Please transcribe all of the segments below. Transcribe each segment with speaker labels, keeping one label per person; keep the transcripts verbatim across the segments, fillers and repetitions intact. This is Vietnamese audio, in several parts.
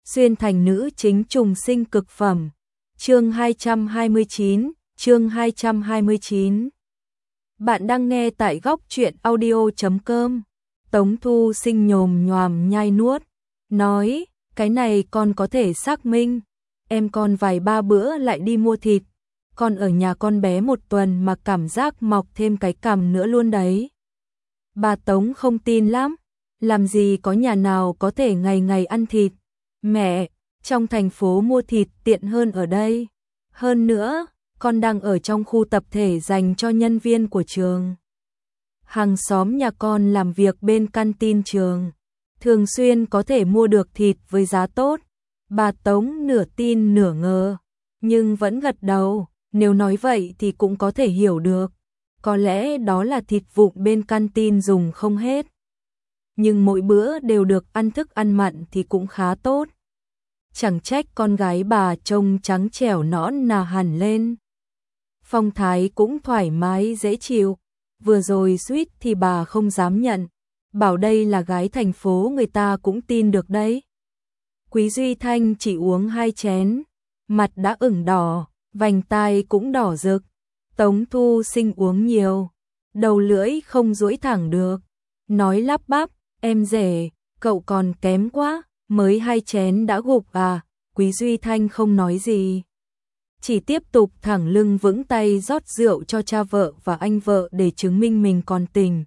Speaker 1: xuyên thành nữ chính trùng sinh cực phẩm. Chương hai trăm hai mươi chín, chương hai trăm hai mươi chín. Bạn đang nghe tại góc truyện audio chấm com. Tống Thu Sinh nhồm nhoàm nhai nuốt, nói, cái này con có thể xác minh, em con vài ba bữa lại đi mua thịt, con ở nhà con bé một tuần mà cảm giác mọc thêm cái cằm nữa luôn đấy. Bà Tống không tin lắm, làm gì có nhà nào có thể ngày ngày ăn thịt. Mẹ, trong thành phố mua thịt tiện hơn ở đây. Hơn nữa, con đang ở trong khu tập thể dành cho nhân viên của trường. Hàng xóm nhà con làm việc bên canteen trường, thường xuyên có thể mua được thịt với giá tốt. Bà Tống nửa tin nửa ngờ, nhưng vẫn gật đầu, nếu nói vậy thì cũng có thể hiểu được. Có lẽ đó là thịt vụn bên canteen dùng không hết. Nhưng mỗi bữa đều được ăn thức ăn mặn thì cũng khá tốt. Chẳng trách con gái bà trông trắng trẻo nõn nà hẳn lên. Phong thái cũng thoải mái dễ chịu. Vừa rồi suýt thì bà không dám nhận, bảo đây là gái thành phố người ta cũng tin được đấy. Quý Duy Thanh chỉ uống hai chén, mặt đã ửng đỏ, vành tai cũng đỏ rực. Tống Thu Sinh uống nhiều, đầu lưỡi không duỗi thẳng được, nói lắp bắp, em rể, cậu còn kém quá, mới hai chén đã gục à. Quý Duy Thanh không nói gì, chỉ tiếp tục thẳng lưng vững tay rót rượu cho cha vợ và anh vợ để chứng minh mình còn tỉnh.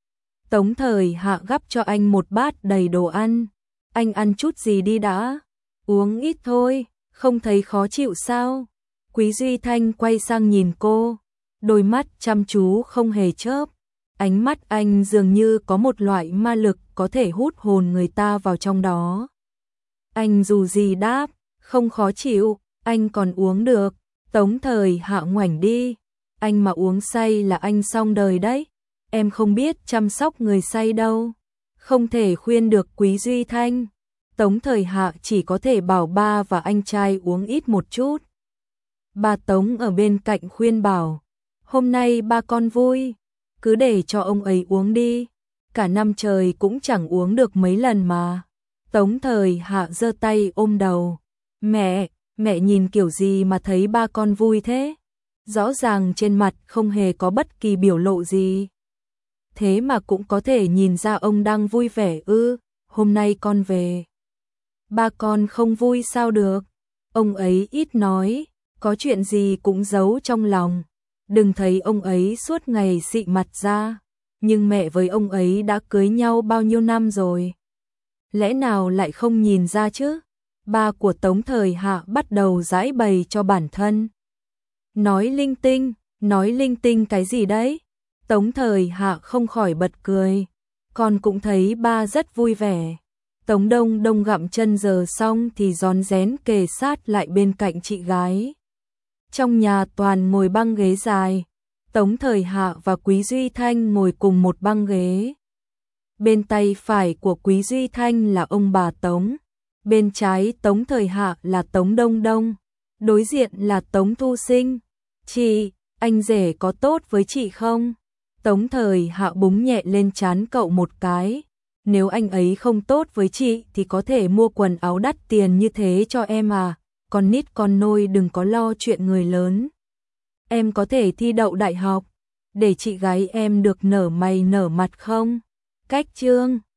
Speaker 1: Tống Thời Hạ gắp cho anh một bát đầy đồ ăn, anh ăn chút gì đi đã, uống ít thôi, không thấy khó chịu sao? Quý Duy Thanh quay sang nhìn cô, đôi mắt chăm chú không hề chớp, ánh mắt anh dường như có một loại ma lực có thể hút hồn người ta vào trong đó. Anh dù gì đáp, không khó chịu, anh còn uống được. Tống Thời Hạ ngoảnh đi, anh mà uống say là anh xong đời đấy, em không biết chăm sóc người say đâu. Không thể khuyên được Quý Duy Thanh, Tống Thời Hạ chỉ có thể bảo ba và anh trai uống ít một chút. Bà Tống ở bên cạnh khuyên bảo, hôm nay ba con vui, cứ để cho ông ấy uống đi, cả năm trời cũng chẳng uống được mấy lần mà. Tống Thời Hạ giơ tay ôm đầu, mẹ, mẹ nhìn kiểu gì mà thấy ba con vui thế? Rõ ràng trên mặt không hề có bất kỳ biểu lộ gì. Thế mà cũng có thể nhìn ra ông đang vui vẻ ư, hôm nay con về. Ba con không vui sao được? Ông ấy ít nói, có chuyện gì cũng giấu trong lòng. Đừng thấy ông ấy suốt ngày xị mặt ra, nhưng mẹ với ông ấy đã cưới nhau bao nhiêu năm rồi. Lẽ nào lại không nhìn ra chứ? Ba của Tống Thời Hạ bắt đầu giãi bày cho bản thân. Nói linh tinh, nói linh tinh cái gì đấy? Tống Thời Hạ không khỏi bật cười. Con cũng thấy ba rất vui vẻ. Tống Đông Đông gặm chân giờ xong thì rón rén kề sát lại bên cạnh chị gái. Trong nhà toàn ngồi băng ghế dài. Tống Thời Hạ và Quý Duy Thanh ngồi cùng một băng ghế. Bên tay phải của Quý Duy Thanh là ông bà Tống. Bên trái Tống Thời Hạ là Tống Đông Đông, đối diện là Tống Thu Sinh. Chị, anh rể có tốt với chị không? Tống Thời Hạ búng nhẹ lên trán cậu một cái. Nếu anh ấy không tốt với chị thì có thể mua quần áo đắt tiền như thế cho em à. Con nít con nôi đừng có lo chuyện người lớn. Em có thể thi đậu đại học, để chị gái em được nở mày nở mặt không? Cách chương